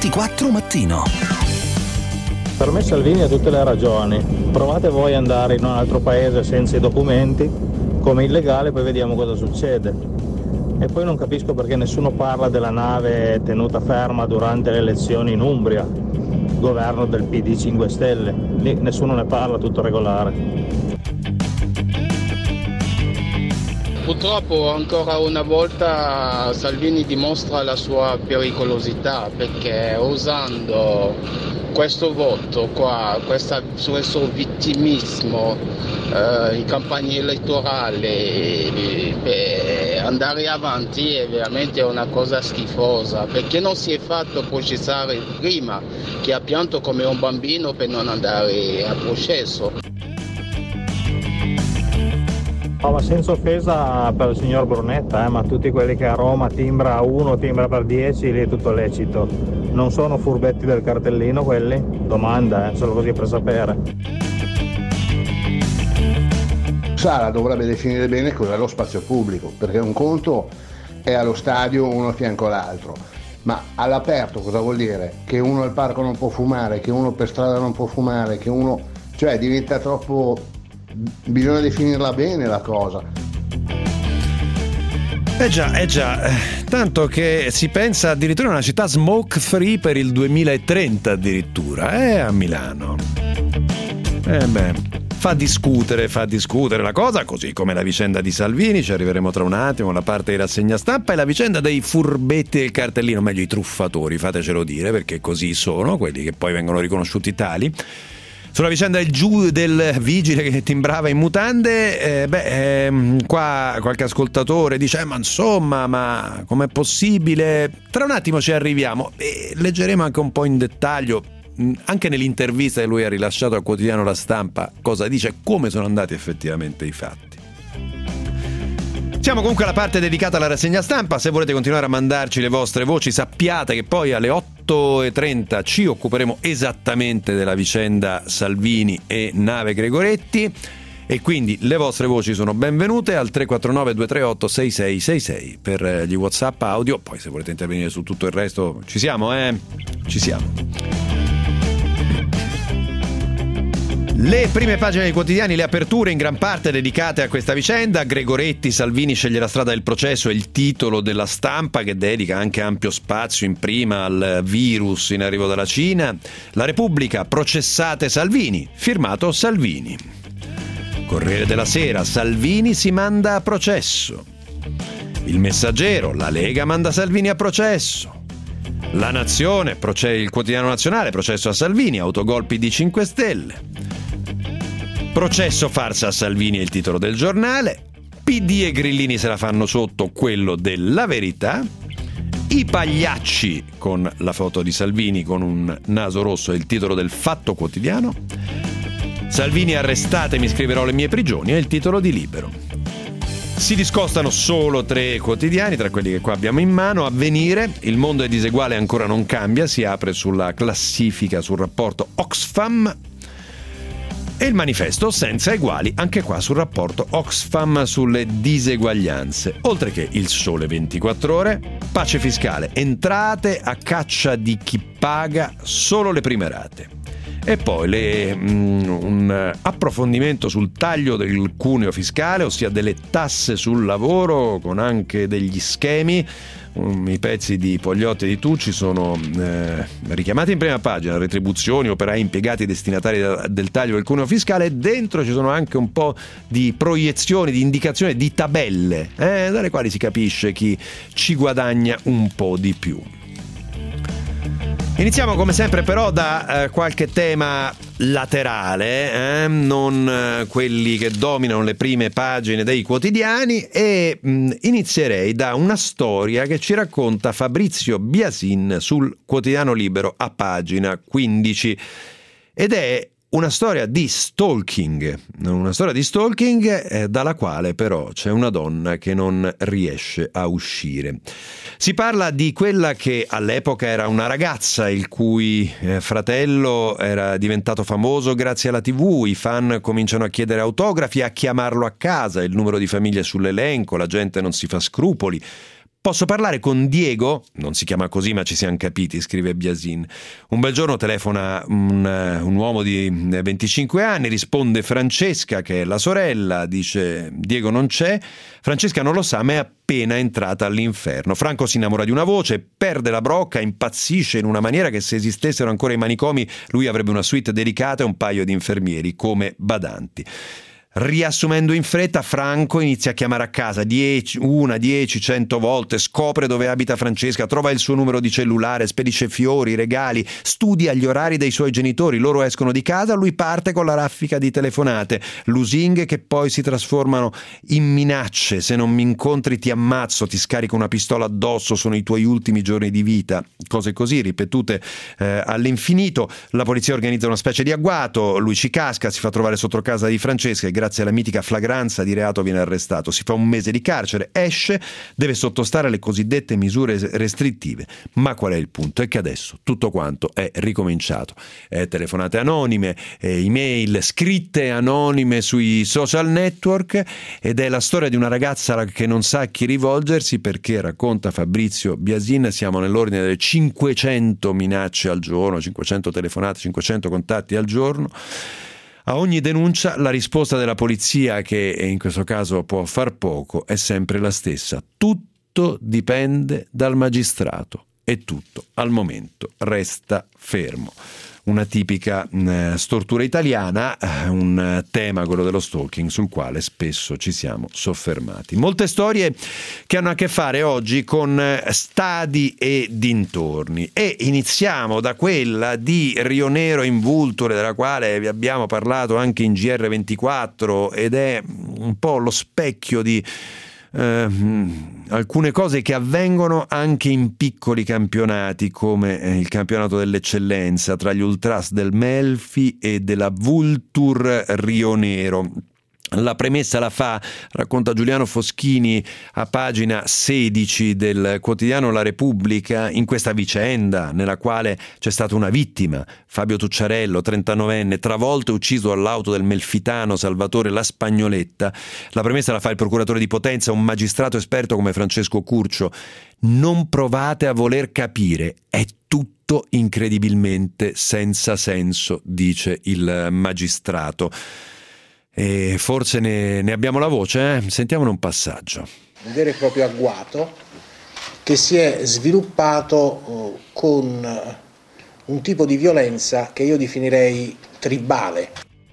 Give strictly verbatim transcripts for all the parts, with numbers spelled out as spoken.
ventiquattro Mattino. Per me Salvini ha tutte le ragioni. Provate voi ad andare in un altro paese senza i documenti, come illegale, poi vediamo cosa succede. E poi non capisco perché nessuno parla della nave tenuta ferma durante le elezioni in Umbria, governo del P D cinque Stelle. Lì nessuno ne parla, tutto regolare. Purtroppo ancora una volta Salvini dimostra la sua pericolosità, perché usando questo voto qua, questa, questo vittimismo eh, in campagna elettorale, per andare avanti è veramente una cosa schifosa, perché non si è fatto processare prima, che ha pianto come un bambino per non andare a processo. No, ma senza offesa per il signor Brunetta, eh, ma tutti quelli che a Roma timbra uno, timbra per dieci, lì è tutto lecito. Non sono furbetti del cartellino quelli? Domanda, eh, solo così per sapere. Sala dovrebbe definire bene cos'è lo spazio pubblico, perché un conto è allo stadio uno a fianco all'altro, ma all'aperto cosa vuol dire? Che uno al parco non può fumare, che uno per strada non può fumare, che uno... cioè diventa troppo... bisogna definirla bene la cosa. Eh già, eh già, tanto che si pensa addirittura a una città smoke free per il duemilatrenta addirittura, eh, a Milano. Eh beh, fa discutere, fa discutere la cosa, così come la vicenda di Salvini, ci arriveremo tra un attimo, la parte di rassegna stampa, e la vicenda dei furbetti del cartellino, meglio i truffatori, fatecelo dire, perché così sono, quelli che poi vengono riconosciuti tali. Sulla vicenda del, giu, del vigile che timbrava in mutande, eh, beh, ehm, qua qualche ascoltatore dice, eh, ma insomma, ma com'è possibile? Tra un attimo ci arriviamo e leggeremo anche un po' in dettaglio, mh, anche nell'intervista che lui ha rilasciato al quotidiano La Stampa, cosa dice, come sono andati effettivamente i fatti. Siamo comunque alla parte dedicata alla rassegna stampa. Se volete continuare a mandarci le vostre voci, sappiate che poi alle otto e trenta ci occuperemo esattamente della vicenda Salvini e nave Gregoretti, e quindi le vostre voci sono benvenute al tre quattro nove due tre otto sei sei sei sei per gli WhatsApp audio. Poi se volete intervenire su tutto il resto ci siamo, eh? Ci siamo. Le prime pagine dei quotidiani, le aperture in gran parte dedicate a questa vicenda. Gregoretti, Salvini sceglie la strada del processo, è il titolo della Stampa, che dedica anche ampio spazio in prima al virus in arrivo dalla Cina. La Repubblica, processate Salvini, firmato Salvini. Corriere della Sera, Salvini si manda a processo. Il Messaggero, la Lega manda Salvini a processo. La Nazione, proce- il quotidiano nazionale, processo a Salvini, autogol P D cinque Stelle. Processo farsa a Salvini è il titolo del giornale. P D e Grillini se la fanno sotto, quello della Verità. I pagliacci, con la foto di Salvini con un naso rosso, è il titolo del Fatto Quotidiano. Salvini arrestate, mi scriverò le mie prigioni, è il titolo di Libero. Si discostano solo tre quotidiani tra quelli che qua abbiamo in mano. Avvenire, il mondo è diseguale e ancora non cambia, si apre sulla classifica sul rapporto Oxfam. E il Manifesto, senza eguali, anche qua sul rapporto Oxfam sulle diseguaglianze. Oltre che il Sole ventiquattro Ore, pace fiscale, entrate a caccia di chi paga solo le prime rate. E poi le, mm, un approfondimento sul taglio del cuneo fiscale, ossia delle tasse sul lavoro, con anche degli schemi. Um, I pezzi di Pogliotti e di Tucci sono eh, richiamati in prima pagina: retribuzioni, operai impiegati destinatari da, del taglio del cuneo fiscale. Dentro ci sono anche un po' di proiezioni, di indicazioni, di tabelle, eh, dalle quali si capisce chi ci guadagna un po' di più. Iniziamo come sempre però da eh, qualche tema laterale, eh? non eh, quelli che dominano le prime pagine dei quotidiani, e mh, inizierei da una storia che ci racconta Fabrizio Biasin sul quotidiano Libero a pagina quindici, ed è una storia di stalking, una storia di stalking eh, dalla quale però c'è una donna che non riesce a uscire. Si parla di quella che all'epoca era una ragazza il cui eh, fratello era diventato famoso grazie alla tivù, i fan cominciano a chiedere autografi, a chiamarlo a casa, il numero di famiglie è sull'elenco, la gente non si fa scrupoli. Posso parlare con Diego? Non si chiama così, ma ci siamo capiti, scrive Biasin. Un bel giorno telefona un, un uomo di venticinque anni, risponde Francesca, che è la sorella, dice Diego non c'è. Francesca non lo sa, ma è appena entrata all'inferno. Franco si innamora di una voce, perde la brocca, impazzisce in una maniera che se esistessero ancora i manicomi lui avrebbe una suite dedicata e un paio di infermieri come badanti. Riassumendo in fretta, Franco inizia a chiamare a casa dieci, una, dieci, cento volte, scopre dove abita Francesca, trova il suo numero di cellulare, spedisce fiori, regali, studia gli orari dei suoi genitori, loro escono di casa, lui parte con la raffica di telefonate, lusinghe che poi si trasformano in minacce: se non mi incontri ti ammazzo, ti scarico una pistola addosso, sono i tuoi ultimi giorni di vita, cose così ripetute eh, all'infinito. La polizia organizza una specie di agguato, lui ci casca, si fa trovare sotto casa di Francesca e grazie alla mitica flagranza di reato viene arrestato, si fa un mese di carcere, esce, deve sottostare alle cosiddette misure restrittive. Ma qual è il punto? È che adesso tutto quanto è ricominciato. Eh, telefonate anonime, eh, email, scritte anonime sui social network, ed è la storia di una ragazza che non sa a chi rivolgersi perché, racconta Fabrizio Biasin, siamo nell'ordine delle cinquecento minacce al giorno, cinquecento telefonate, cinquecento contatti al giorno. A ogni denuncia la risposta della polizia, che in questo caso può far poco, è sempre la stessa: tutto dipende dal magistrato e tutto al momento resta fermo. Una tipica eh, stortura italiana, eh, un tema, quello dello stalking, sul quale spesso ci siamo soffermati. Molte storie che hanno a che fare oggi con stadi e dintorni, e iniziamo da quella di Rionero in Vulture, della quale vi abbiamo parlato anche in G R ventiquattro, ed è un po' lo specchio di Uh, alcune cose che avvengono anche in piccoli campionati, come eh, il campionato dell'eccellenza tra gli ultras del Melfi e della Vulture Rionero. La premessa la fa, racconta Giuliano Foschini a pagina sedici del quotidiano La Repubblica, in questa vicenda nella quale c'è stata una vittima, Fabio Tucciarello, trentanovenne, travolto e ucciso all'auto del melfitano Salvatore La Spagnoletta. La premessa la fa il procuratore di Potenza, un magistrato esperto come Francesco Curcio. Non provate a voler capire, è tutto incredibilmente senza senso, dice il magistrato. E forse ne, ne abbiamo la voce, eh? Sentiamone un passaggio. Un vero e proprio agguato che si è sviluppato uh, con un tipo di violenza che io definirei tribale.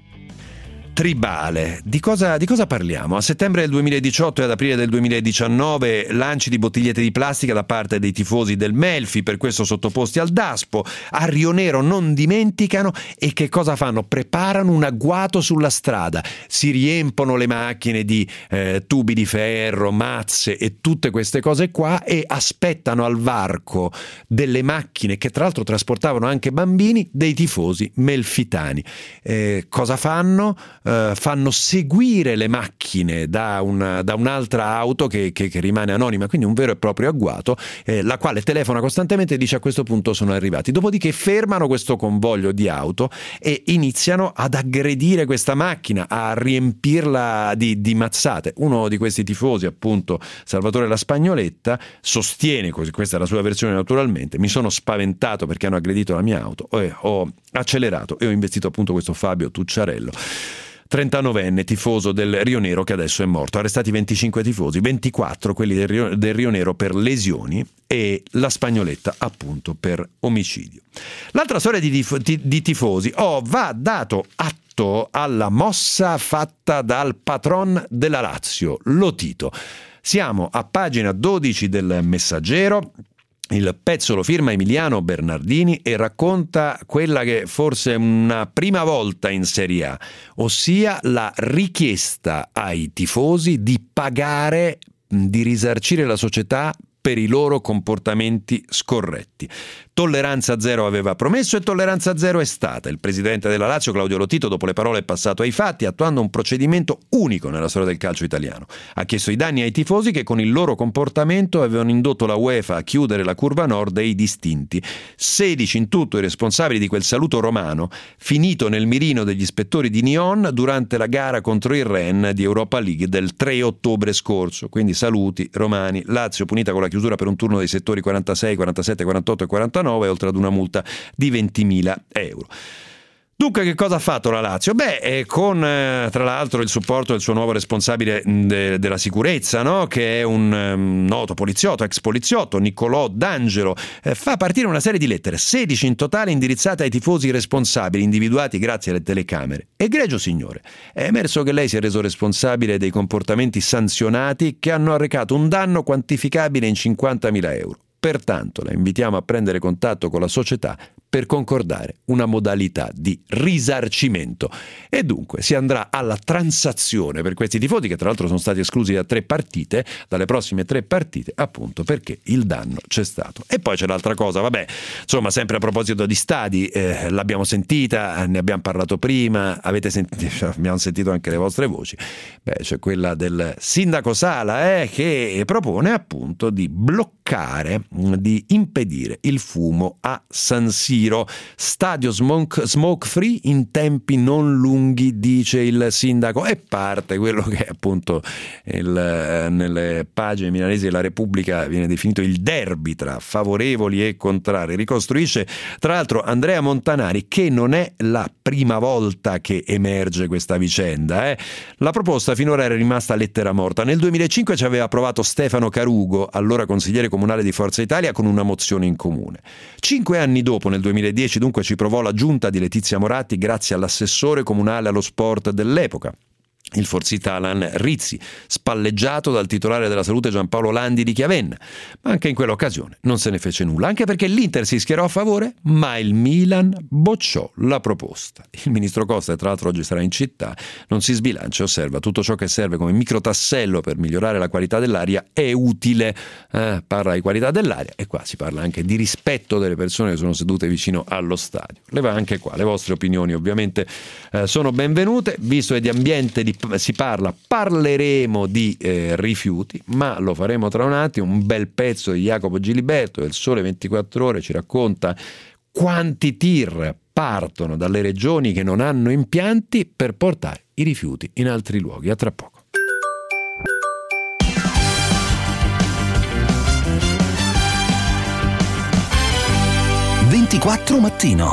Tribale. Di cosa, di cosa parliamo? A settembre del duemiladiciotto e ad aprile del duemiladiciannove lanci di bottigliette di plastica da parte dei tifosi del Melfi, per questo sottoposti al Daspo. A Rionero non dimenticano e che cosa fanno? Preparano un agguato sulla strada, si riempono le macchine di eh, tubi di ferro, mazze e tutte queste cose qua, e aspettano al varco delle macchine che tra l'altro trasportavano anche bambini dei tifosi melfitani. Eh, cosa fanno? Uh, fanno seguire le macchine da, una, da un'altra auto che, che, che rimane anonima, quindi un vero e proprio agguato, eh, la quale telefona costantemente e dice: a questo punto sono arrivati. Dopodiché fermano questo convoglio di auto e iniziano ad aggredire questa macchina, a riempirla di, di mazzate. Uno di questi tifosi, appunto Salvatore La Spagnoletta, sostiene, così, questa è la sua versione naturalmente: mi sono spaventato perché hanno aggredito la mia auto, ho, ho accelerato e ho investito appunto questo Fabio Tucciarello, trentanovenne tifoso del Rionero, che adesso è morto. Arrestati venticinque tifosi, ventiquattro quelli del, Rio, del Rionero per lesioni e La Spagnoletta appunto per omicidio. L'altra storia di, tif- di tifosi, oh, va dato atto alla mossa fatta dal patron della Lazio, Lotito. Siamo a pagina dodici del Messaggero. Il pezzo lo firma Emiliano Bernardini e racconta quella che forse è una prima volta in Serie A, ossia la richiesta ai tifosi di pagare, di risarcire la società per i loro comportamenti scorretti. Tolleranza zero aveva promesso e tolleranza zero è stata. Il presidente della Lazio, Claudio Lotito, dopo le parole è passato ai fatti, attuando un procedimento unico nella storia del calcio italiano. Ha chiesto i danni ai tifosi che con il loro comportamento avevano indotto la UEFA a chiudere la curva nord e i distinti. sedici in tutto i responsabili di quel saluto romano, finito nel mirino degli ispettori di Nyon durante la gara contro il Rennes di Europa League del tre ottobre scorso. Quindi saluti romani, Lazio punita con la chiusura per un turno dei settori quarantasei, quarantasette, quarantotto e quarantanove, oltre ad una multa di ventimila euro. Dunque, che cosa ha fatto la Lazio? Beh, eh, con eh, tra l'altro il supporto del suo nuovo responsabile de- della sicurezza, no? Che è un um, noto poliziotto, ex poliziotto, Niccolò D'Angelo, eh, fa partire una serie di lettere, sedici in totale, indirizzate ai tifosi responsabili, individuati grazie alle telecamere. Egregio signore, è emerso che lei si è reso responsabile dei comportamenti sanzionati che hanno arrecato un danno quantificabile in cinquantamila euro. Pertanto la invitiamo a prendere contatto con la società per concordare una modalità di risarcimento. E dunque si andrà alla transazione per questi tifosi, che tra l'altro sono stati esclusi da tre partite, dalle prossime tre partite, appunto perché il danno c'è stato. E poi c'è l'altra cosa, vabbè, insomma, sempre a proposito di stadi, eh, l'abbiamo sentita, ne abbiamo parlato prima, avete sentito, abbiamo sentito anche le vostre voci. Beh, c'è quella del sindaco Sala, eh, che propone appunto di bloccare, di impedire il fumo a San Siro. Stadio smoke, smoke free in tempi non lunghi, dice il sindaco, e parte quello che appunto il, nelle pagine milanesi della Repubblica viene definito il derby tra favorevoli e contrari. Ricostruisce tra l'altro Andrea Montanari che non è la prima volta che emerge questa vicenda. Eh. La proposta finora era rimasta lettera morta. Nel duemilacinque ci aveva approvato Stefano Carugo, allora consigliere comunale di Forza Italia, con una mozione in comune. Cinque anni dopo, nel duemiladieci, dunque, ci provò la giunta di Letizia Moratti grazie all'assessore comunale allo sport dell'epoca, il Forzitalan Rizzi, spalleggiato dal titolare della salute Giampaolo Landi di Chiavenna. Ma anche in quell'occasione non se ne fece nulla, anche perché l'Inter si schierò a favore, ma il Milan bocciò la proposta. Il ministro Costa, tra l'altro oggi sarà in città, non si sbilancia e osserva: tutto ciò che serve come microtassello per migliorare la qualità dell'aria è utile. Eh, parla di qualità dell'aria e qua si parla anche di rispetto delle persone che sono sedute vicino allo stadio. Le va anche qua, le vostre opinioni ovviamente eh, sono benvenute, visto che di ambiente di si parla, parleremo di eh, rifiuti, ma lo faremo tra un attimo. Un bel pezzo di Jacopo Giliberto del Sole ventiquattro Ore ci racconta quanti tir partono dalle regioni che non hanno impianti per portare i rifiuti in altri luoghi. A tra poco. ventiquattro mattino.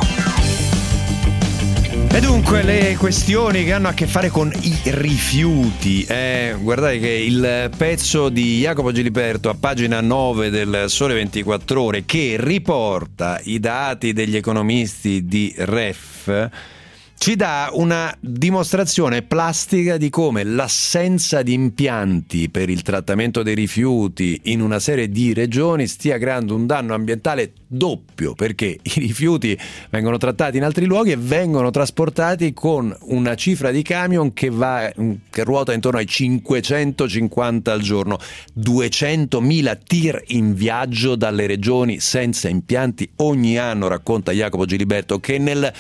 E dunque le questioni che hanno a che fare con i rifiuti. Eh, guardate che il pezzo di Jacopo Giliberto a pagina nove del Sole ventiquattro Ore, che riporta i dati degli economisti di R E F, ci dà una dimostrazione plastica di come l'assenza di impianti per il trattamento dei rifiuti in una serie di regioni stia creando un danno ambientale doppio, perché i rifiuti vengono trattati in altri luoghi e vengono trasportati con una cifra di camion che va che ruota intorno ai cinquecentocinquanta al giorno, duecentomila tir in viaggio dalle regioni senza impianti ogni anno, racconta Jacopo Giliberto, che nel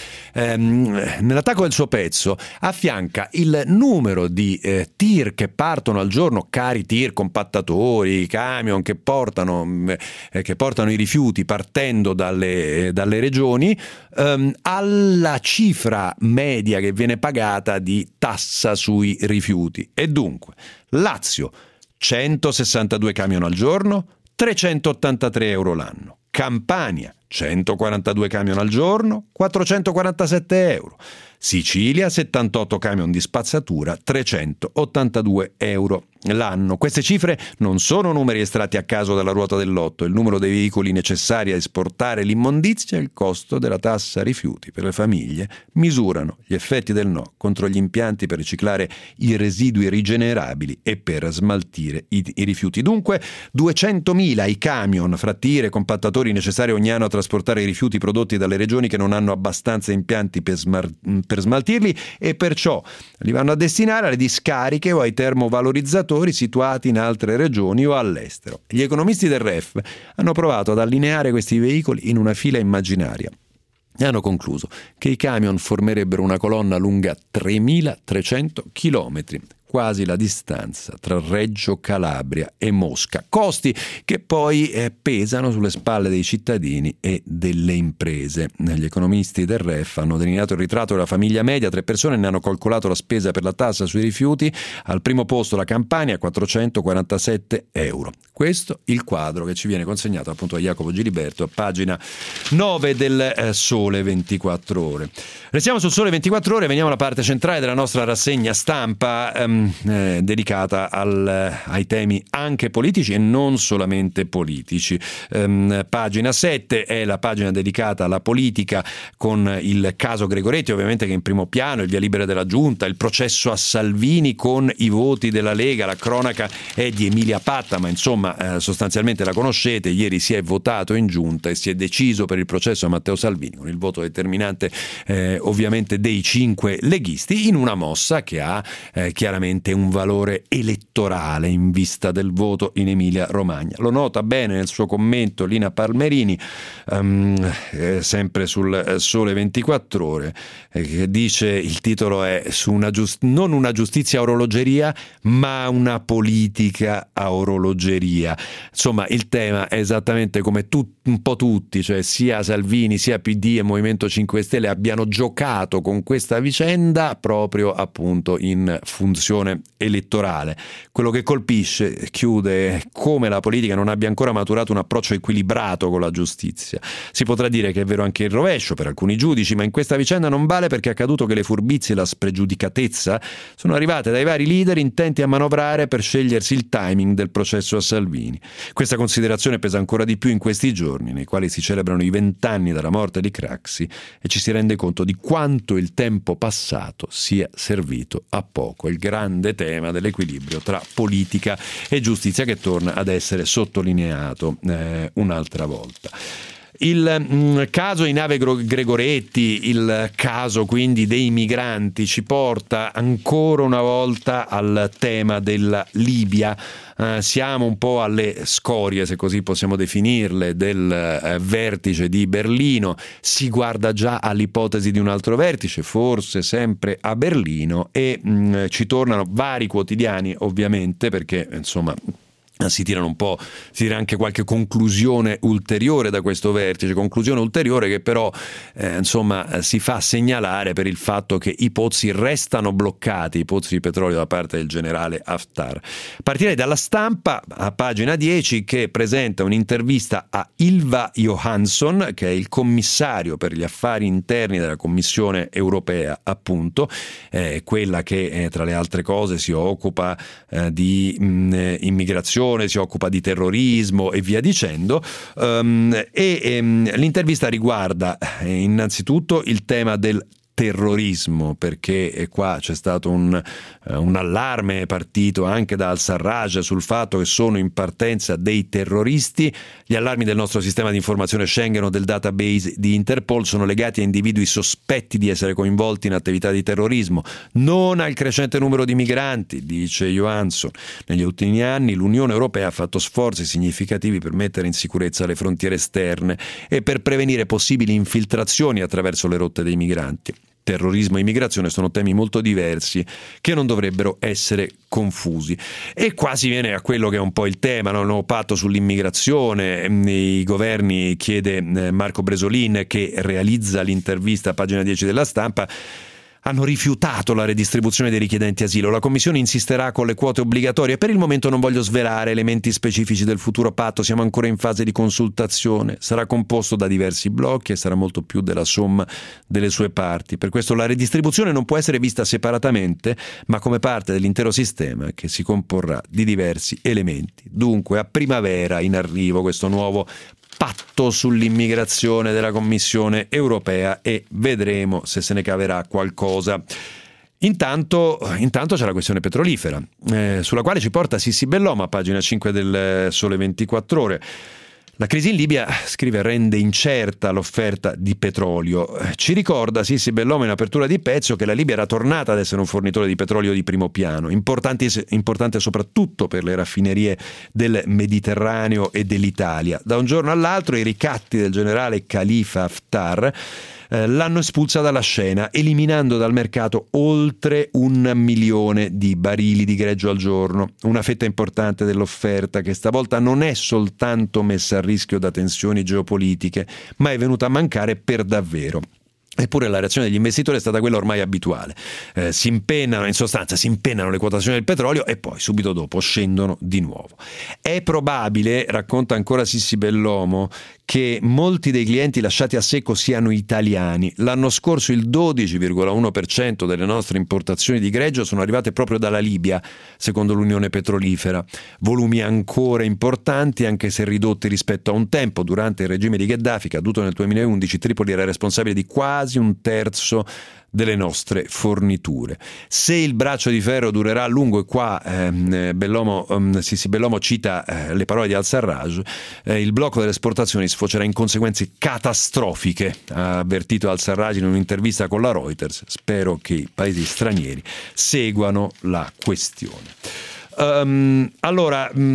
ehm, nell'attacco del suo pezzo affianca il numero di eh, tir che partono al giorno, cari tir, compattatori, camion che portano, eh, che portano i rifiuti partendo dalle, eh, dalle regioni, ehm, alla cifra media che viene pagata di tassa sui rifiuti. E dunque, Lazio, centosessantadue camion al giorno, trecentottantatré euro l'anno. Campania, centoquarantadue camion al giorno, quattrocentoquarantasette euro. Sicilia, settantotto camion di spazzatura, trecentottantadue euro l'anno. Queste cifre non sono numeri estratti a caso dalla ruota del lotto. Il numero dei veicoli necessari a esportare l'immondizia e il costo della tassa rifiuti per le famiglie misurano gli effetti del no contro gli impianti per riciclare i residui rigenerabili e per smaltire i, i rifiuti. Dunque, duecentomila i camion fra tir e compattatori necessari ogni anno a trasportare i rifiuti prodotti dalle regioni che non hanno abbastanza impianti per, smar- per smaltirli, e perciò li vanno a destinare alle discariche o ai termovalorizzatori situati in altre regioni o all'estero. Gli economisti del R E F hanno provato ad allineare questi veicoli in una fila immaginaria e hanno concluso che i camion formerebbero una colonna lunga tremilatrecento chilometri, quasi la distanza tra Reggio Calabria e Mosca, costi che poi eh, pesano sulle spalle dei cittadini e delle imprese. Gli economisti del R E F hanno delineato il ritratto della famiglia media, tre persone, ne hanno calcolato la spesa per la tassa sui rifiuti. Al primo posto la Campania, quattrocentoquarantasette euro. Questo il quadro che ci viene consegnato appunto da Jacopo Giliberto a pagina nove del eh, Sole ventiquattro Ore. Restiamo sul Sole ventiquattro Ore, veniamo alla parte centrale della nostra rassegna stampa ehm, eh, dedicata al, ai temi anche politici e non solamente politici. Ehm, pagina sette è la pagina dedicata alla politica, con il caso Gregoretti ovviamente che è in primo piano, il via libera della Giunta, il processo a Salvini con i voti della Lega, la cronaca è di Emilia Patta, ma insomma eh, sostanzialmente la conoscete. Ieri si è votato in Giunta e si è deciso per il processo a Matteo Salvini, con il voto determinante eh, ovviamente dei cinque leghisti, in una mossa che ha eh, chiaramente un valore elettorale in vista del voto in Emilia Romagna. Lo nota bene nel suo commento Lina Palmerini, um, eh, sempre sul eh, Sole ventiquattro Ore, eh, che dice, il titolo è su una giust- non una giustizia a orologeria, ma una politica a orologeria. Insomma, il tema è esattamente come tu, un po' tutti, cioè sia Salvini sia P D e Movimento cinque Stelle abbiano giocato con questa vicenda proprio appunto in funzione elettorale. Quello che colpisce, chiude, come la politica non abbia ancora maturato un approccio equilibrato con la giustizia. Si potrà dire che è vero anche il rovescio per alcuni giudici, ma in questa vicenda non vale, perché è accaduto che le furbizie e la spregiudicatezza sono arrivate dai vari leader intenti a manovrare per scegliersi il timing del processo a Salvini. Questa considerazione pesa ancora di più in questi giorni, nei quali si celebrano i vent'anni dalla morte di Craxi e ci si rende conto di quanto il tempo passato sia servito a poco. Il grande tema dell'equilibrio tra politica e giustizia, che torna ad essere sottolineato eh, un'altra volta. Il mh, caso in nave Gregoretti, il caso quindi dei migranti, ci porta ancora una volta al tema della Libia. Uh, siamo un po' alle scorie, se così possiamo definirle, del uh, vertice di Berlino. Si guarda già all'ipotesi di un altro vertice, forse sempre a Berlino, e mh, ci tornano vari quotidiani ovviamente, perché insomma si tirano un po', si tira anche qualche conclusione ulteriore da questo vertice, conclusione ulteriore che però eh, insomma si fa segnalare per il fatto che i pozzi restano bloccati, i pozzi di petrolio da parte del generale Haftar. Partirei dalla Stampa, a pagina dieci, che presenta un'intervista a Ylva Johansson, che è il commissario per gli affari interni della Commissione europea, appunto, eh, quella che eh, tra le altre cose si occupa eh, di mh, immigrazione, si occupa di terrorismo e via dicendo, um, e um, l'intervista riguarda eh, innanzitutto il tema del terrorismo, perché qua c'è stato un, uh, un allarme partito anche da al-Sarraj sul fatto che sono in partenza dei terroristi. Gli allarmi del nostro sistema di informazione Schengen o del database di Interpol sono legati a individui sospetti di essere coinvolti in attività di terrorismo, non al crescente numero di migranti, dice Johansson. Negli ultimi anni l'Unione Europea ha fatto sforzi significativi per mettere in sicurezza le frontiere esterne e per prevenire possibili infiltrazioni attraverso le rotte dei migranti. Terrorismo e immigrazione sono temi molto diversi che non dovrebbero essere confusi. E qua si viene a quello che è un po' il tema, no? Il nuovo patto sull'immigrazione. I governi, chiede Marco Bresolin, che realizza l'intervista a pagina dieci della Stampa, hanno rifiutato la redistribuzione dei richiedenti asilo. La Commissione insisterà con le quote obbligatorie. Per il momento non voglio svelare elementi specifici del futuro patto, siamo ancora in fase di consultazione. Sarà composto da diversi blocchi e sarà molto più della somma delle sue parti. Per questo la redistribuzione non può essere vista separatamente, ma come parte dell'intero sistema che si comporrà di diversi elementi. Dunque, a primavera in arrivo questo nuovo patto sull'immigrazione della Commissione europea e vedremo se se ne caverà qualcosa. Intanto, intanto c'è la questione petrolifera, eh, sulla quale ci porta Sissi Belloma, pagina cinque del Sole ventiquattro Ore. La crisi in Libia, scrive, rende incerta l'offerta di petrolio. Ci ricorda Sissi Belloma in apertura di pezzo che la Libia era tornata ad essere un fornitore di petrolio di primo piano, importante, importante soprattutto per le raffinerie del Mediterraneo e dell'Italia. Da un giorno all'altro i ricatti del generale Khalifa Haftar eh, l'hanno espulsa dalla scena, eliminando dal mercato oltre un milione di barili di greggio al giorno, una fetta importante dell'offerta che stavolta non è soltanto messa a rischio da tensioni geopolitiche, ma è venuta a mancare per davvero. Eppure la reazione degli investitori è stata quella ormai abituale. Eh, si impennano, in sostanza si impennano le quotazioni del petrolio e poi subito dopo scendono di nuovo. È probabile, racconta ancora Sissi Bellomo, che molti dei clienti lasciati a secco siano italiani. L'anno scorso il dodici virgola uno per cento delle nostre importazioni di greggio sono arrivate proprio dalla Libia, secondo l'Unione Petrolifera. Volumi ancora importanti, anche se ridotti rispetto a un tempo. Durante il regime di Gheddafi, caduto nel duemilaundici, Tripoli era responsabile di quasi un terzo delle nostre forniture. Se il braccio di ferro durerà a lungo, e qua ehm, Bellomo, ehm, Sissi Bellomo cita eh, le parole di al-Sarraj, eh, il blocco delle esportazioni sfocerà in conseguenze catastrofiche, ha avvertito al-Sarraj in un'intervista con la Reuters. Spero che i paesi stranieri seguano la questione. Um, allora, mh,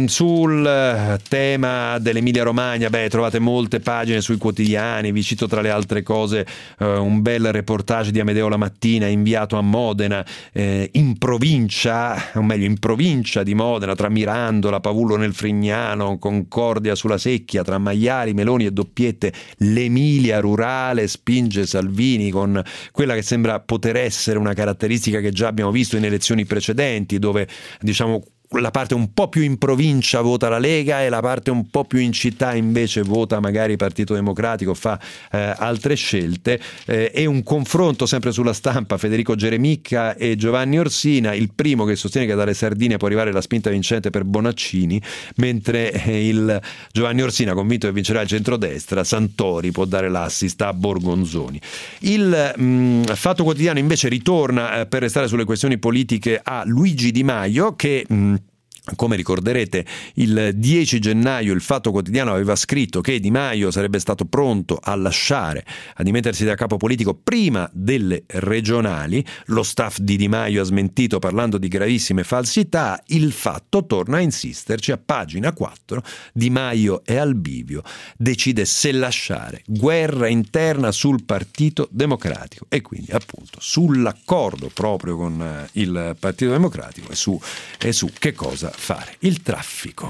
sul tema dell'Emilia Romagna, beh, trovate molte pagine sui quotidiani. Vi cito tra le altre cose uh, un bel reportage di Amedeo La Mattina inviato a Modena, eh, in provincia, o meglio in provincia di Modena, tra Mirandola, Pavullo nel Frignano, Concordia sulla Secchia, tra maiali, meloni e doppiette, l'Emilia rurale spinge Salvini con quella che sembra poter essere una caratteristica che già abbiamo visto in elezioni precedenti, dove diciamo la parte un po' più in provincia vota la Lega e la parte un po' più in città invece vota magari il Partito Democratico, fa eh, altre scelte, eh, e un confronto sempre sulla Stampa, Federico Geremicca e Giovanni Orsina, il primo che sostiene che dalle Sardine può arrivare la spinta vincente per Bonaccini, mentre eh, il Giovanni Orsina, convinto che vincerà il centrodestra, Santori può dare l'assist a Borgonzoni. Il mh, Fatto Quotidiano invece ritorna, eh, per restare sulle questioni politiche, a Luigi Di Maio che mh, come ricorderete, il dieci gennaio il Fatto Quotidiano aveva scritto che Di Maio sarebbe stato pronto a lasciare, a dimettersi da capo politico prima delle regionali. Lo staff di Di Maio ha smentito parlando di gravissime falsità. Il Fatto torna a insisterci a pagina quattro. Di Maio è al bivio, decide se lasciare, guerra interna sul Partito Democratico e quindi appunto sull'accordo proprio con il Partito Democratico e su, e su che cosa fare. Il traffico.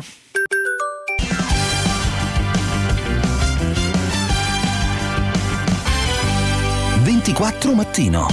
ventiquattro mattino.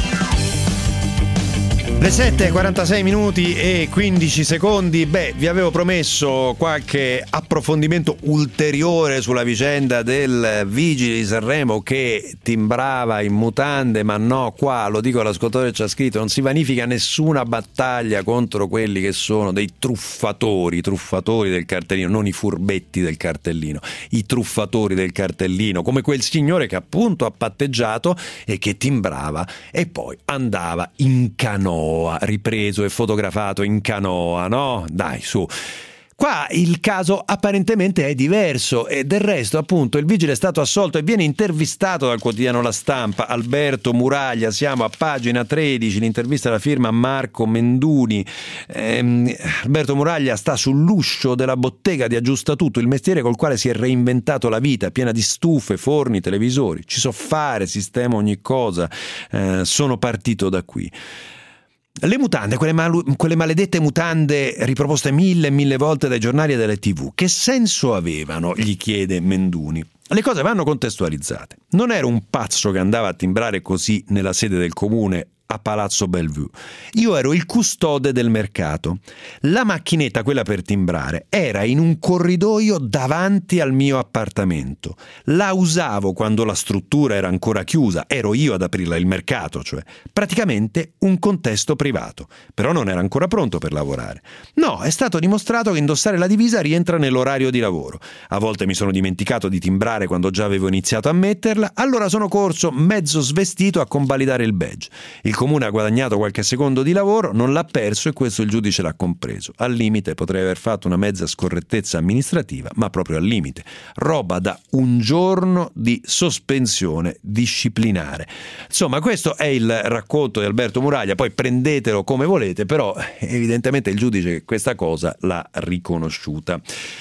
Le sette e quarantasei minuti e quindici secondi. Beh, vi avevo promesso qualche approfondimento ulteriore sulla vicenda del vigile di Sanremo che timbrava in mutande, ma no, qua lo dico all'ascoltatore che ci ha scritto, non si vanifica nessuna battaglia contro quelli che sono dei truffatori, truffatori del cartellino, non i furbetti del cartellino, i truffatori del cartellino, come quel signore che appunto ha patteggiato e che timbrava e poi andava in canoa, ripreso e fotografato in canoa, no? Dai, su. Qua il caso apparentemente è diverso e del resto appunto il vigile è stato assolto e viene intervistato dal quotidiano La Stampa. Alberto Muraglia, siamo a pagina tredici, l'intervista alla firma Marco Menduni. ehm, Alberto Muraglia sta sull'uscio della bottega di Aggiustatutto, il mestiere col quale si è reinventato la vita, piena di stufe, forni, televisori, ci so fare, sistema ogni cosa, eh, sono partito da qui. Le mutande, quelle, mal- quelle maledette mutande riproposte mille e mille volte dai giornali e dalle tivù, che senso avevano? Gli chiede Menduni. Le cose vanno contestualizzate. Non ero un pazzo che andava a timbrare così nella sede del comune a Palazzo Bellevue. Io ero il custode del mercato. La macchinetta, quella per timbrare, era in un corridoio davanti al mio appartamento. La usavo quando la struttura era ancora chiusa, ero io ad aprirla, il mercato, cioè. Praticamente un contesto privato. Però non era ancora pronto per lavorare. No, è stato dimostrato che indossare la divisa rientra nell'orario di lavoro. A volte mi sono dimenticato di timbrare quando già avevo iniziato a metterla, allora sono corso mezzo svestito a convalidare il badge. Il comune ha guadagnato qualche secondo di lavoro, non l'ha perso e questo il giudice l'ha compreso. Al limite potrei aver fatto una mezza scorrettezza amministrativa, ma proprio al limite. Roba da un giorno di sospensione disciplinare. Insomma, questo è il racconto di Alberto Muraglia, poi prendetelo come volete, però evidentemente il giudice questa cosa l'ha riconosciuta.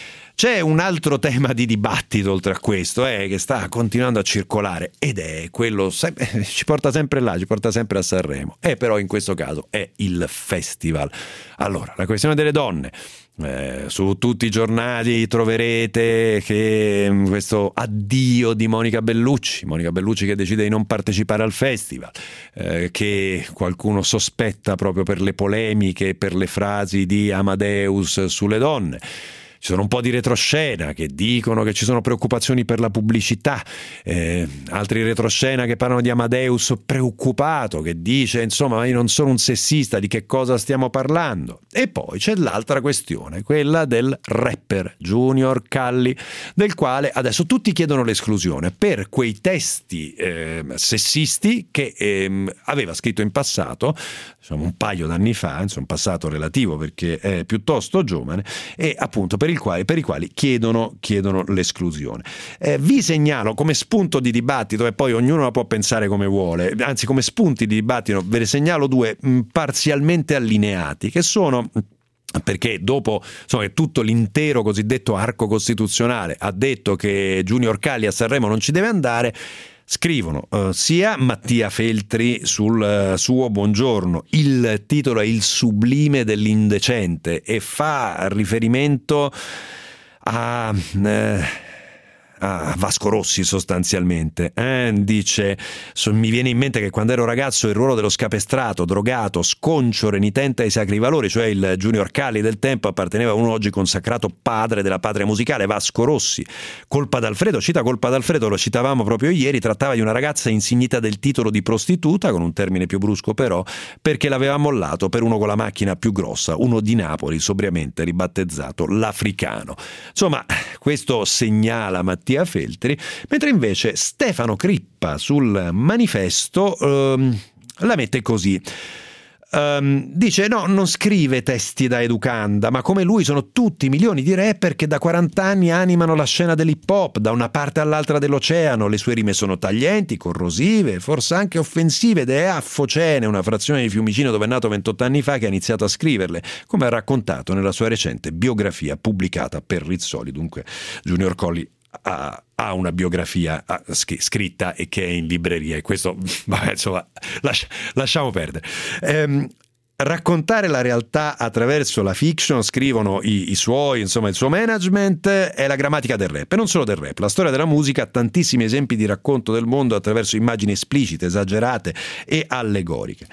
C'è un altro tema di dibattito oltre a questo, eh, che sta continuando a circolare, ed è quello, ci porta sempre là, ci porta sempre a Sanremo, e però in questo caso è il festival. Allora, la questione delle donne. Eh, su tutti i giornali troverete che questo addio di Monica Bellucci Monica Bellucci che decide di non partecipare al festival, eh, che qualcuno sospetta proprio per le polemiche, per le frasi di Amadeus sulle donne. Ci sono un po' di retroscena che dicono che ci sono preoccupazioni per la pubblicità, eh, altri retroscena che parlano di Amadeus preoccupato, che dice insomma ma io non sono un sessista, di che cosa stiamo parlando? E poi c'è l'altra questione, quella del rapper Junior Calli, del quale adesso tutti chiedono l'esclusione per quei testi eh, sessisti che eh, aveva scritto in passato, insomma un paio d'anni fa, insomma un passato relativo perché è piuttosto giovane, e appunto per il quale, per i quali chiedono, chiedono l'esclusione. Eh, vi segnalo come spunto di dibattito, e poi ognuno la può pensare come vuole, anzi come spunti di dibattito ve ne segnalo due mh, parzialmente allineati, che sono... perché dopo insomma tutto l'intero cosiddetto arco costituzionale ha detto che Junior Calli a Sanremo non ci deve andare, scrivono uh, sia Mattia Feltri sul uh, suo Buongiorno, il titolo è Il sublime dell'indecente e fa riferimento a... Eh, a Vasco Rossi sostanzialmente, eh? Dice so, mi viene in mente che quando ero ragazzo il ruolo dello scapestrato, drogato, sconcio, renitente ai sacri valori, cioè il Junior Calli del tempo, apparteneva a uno oggi consacrato padre della patria musicale, Vasco Rossi. Colpa d'Alfredo, cita Colpa d'Alfredo, lo citavamo proprio ieri, trattava di una ragazza insignita del titolo di prostituta, con un termine più brusco però, perché l'aveva mollato per uno con la macchina più grossa, uno di Napoli, sobriamente ribattezzato l'Africano. Insomma, questo segnala Mattia Feltri, mentre invece Stefano Crippa sul Manifesto ehm, la mette così. Um, dice no, non scrive testi da educanda, ma come lui sono tutti milioni di rapper che da quaranta anni animano la scena dell'hip hop da una parte all'altra dell'oceano. Le sue rime sono taglienti, corrosive, forse anche offensive, ed è a Focene, una frazione di Fiumicino dove è nato ventotto anni fa, che ha iniziato a scriverle, come ha raccontato nella sua recente biografia pubblicata per Rizzoli. Dunque Junior Colli ha, ha una biografia scritta e che è in libreria, e questo vabbè, insomma lascia, lasciamo perdere. Ehm, raccontare la realtà attraverso la fiction, scrivono i, i suoi, insomma il suo management, è la grammatica del rap, e non solo del rap. La storia della musica ha tantissimi esempi di racconto del mondo attraverso immagini esplicite, esagerate e allegoriche.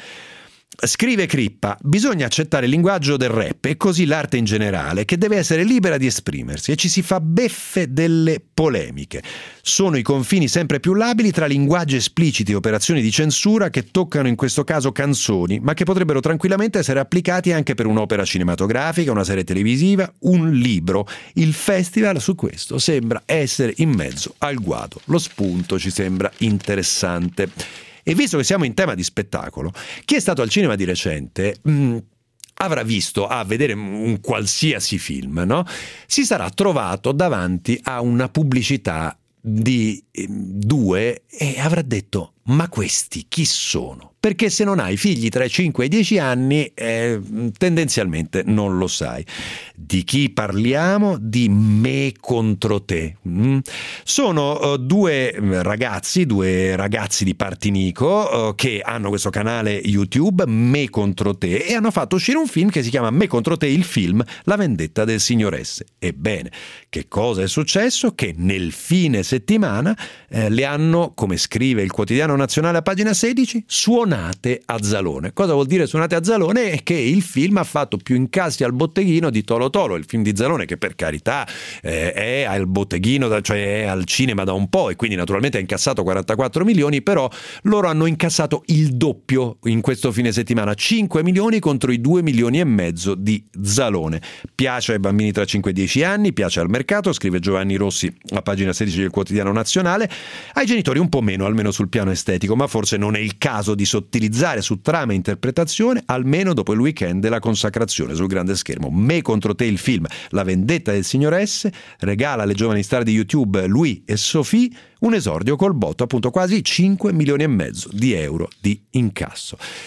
Scrive Crippa, bisogna accettare il linguaggio del rap e così l'arte in generale, che deve essere libera di esprimersi, e ci si fa beffe delle polemiche. Sono i confini sempre più labili tra linguaggi espliciti e operazioni di censura che toccano in questo caso canzoni, ma che potrebbero tranquillamente essere applicati anche per un'opera cinematografica, una serie televisiva, un libro. Il festival su questo sembra essere in mezzo al guado. Lo spunto ci sembra interessante. E visto che siamo in tema di spettacolo, chi è stato al cinema di recente mh, avrà visto a vedere un qualsiasi film, no? Si sarà trovato davanti a una pubblicità di eh, due e avrà detto: ma questi chi sono? Perché se non hai figli tra i cinque e i dieci anni eh, tendenzialmente non lo sai. Di chi parliamo? Di Me contro te. Mm. Sono uh, due ragazzi, due ragazzi di Partinico uh, che hanno questo canale YouTube, Me contro te, e hanno fatto uscire un film che si chiama Me contro te, il film La vendetta del signor S. Ebbene, che cosa è successo? Che nel fine settimana eh, le hanno, come scrive il Quotidiano Nazionale a pagina sedici, suonate a Zalone. Cosa vuol dire suonate a Zalone? È che il film ha fatto più incassi al botteghino di Tolo Tolo, il film di Zalone, che per carità eh, è al botteghino, cioè è al cinema da un po', e quindi naturalmente ha incassato quarantaquattro milioni, però loro hanno incassato il doppio in questo fine settimana, cinque milioni contro i due milioni e mezzo di Zalone. Piace ai bambini tra cinque e dieci anni, piace al mercato, scrive Giovanni Rossi a pagina sedici del Quotidiano Nazionale, ai genitori un po' meno, almeno sul piano estetico, ma forse non è il caso di sottilizzare su trama e interpretazione, almeno dopo il weekend della consacrazione sul grande schermo. Me contro te, il film La vendetta del signor S, regala alle giovani star di YouTube Louis e Sophie un esordio col botto, appunto quasi cinque milioni e mezzo di euro di incasso.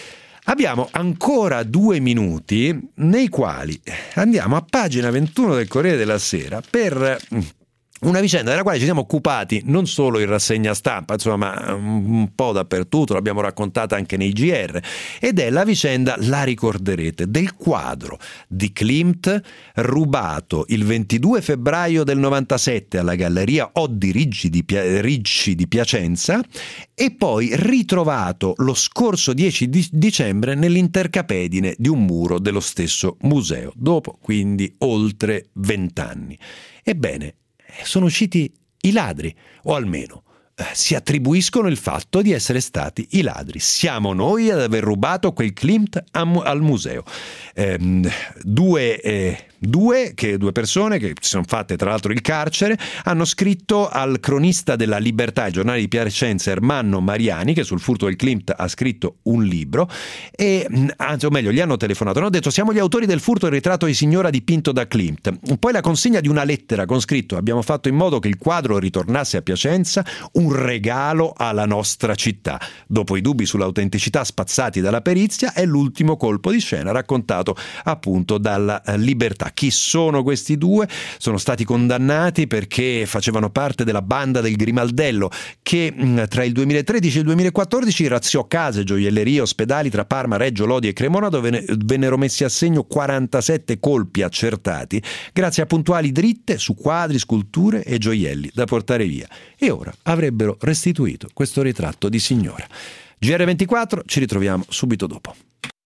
Abbiamo ancora due minuti nei quali andiamo a pagina ventuno del Corriere della Sera per una vicenda della quale ci siamo occupati non solo in rassegna stampa, insomma, ma un po' dappertutto, l'abbiamo raccontata anche nei G R, ed è la vicenda, la ricorderete, del quadro di Klimt rubato il ventidue febbraio del novantasette alla Galleria Oddi Ricci di, Pia- Ricci di Piacenza e poi ritrovato lo scorso dieci di- dicembre nell'intercapedine di un muro dello stesso museo, dopo quindi oltre vent'anni. Ebbene, sono usciti i ladri, o almeno eh, si attribuiscono il fatto di essere stati i ladri. Siamo noi ad aver rubato quel Klimt am- al museo. Ehm, due, eh, due, che, due persone che si sono fatte tra l'altro il carcere hanno scritto al cronista della Libertà, il giornale di Piacenza, Ermanno Mariani, che sul furto del Klimt ha scritto un libro, e anzi o meglio gli hanno telefonato, hanno detto: siamo gli autori del furto del ritratto di signora dipinto da Klimt. Poi la consegna di una lettera con scritto: abbiamo fatto in modo che il quadro ritornasse a Piacenza, un regalo alla nostra città. Dopo i dubbi sull'autenticità spazzati dalla perizia, è l'ultimo colpo di scena raccontato appunto dalla Libertà. Chi sono questi due? Sono stati condannati perché facevano parte della banda del Grimaldello che tra il duemilatredici e il duemilaquattordici razziò case, gioiellerie, ospedali tra Parma, Reggio, Lodi e Cremona, dove vennero messi a segno quarantasette colpi accertati grazie a puntuali dritte su quadri, sculture e gioielli da portare via. E ora avrebbero restituito questo ritratto di signora. G R ventiquattro, ci ritroviamo subito dopo.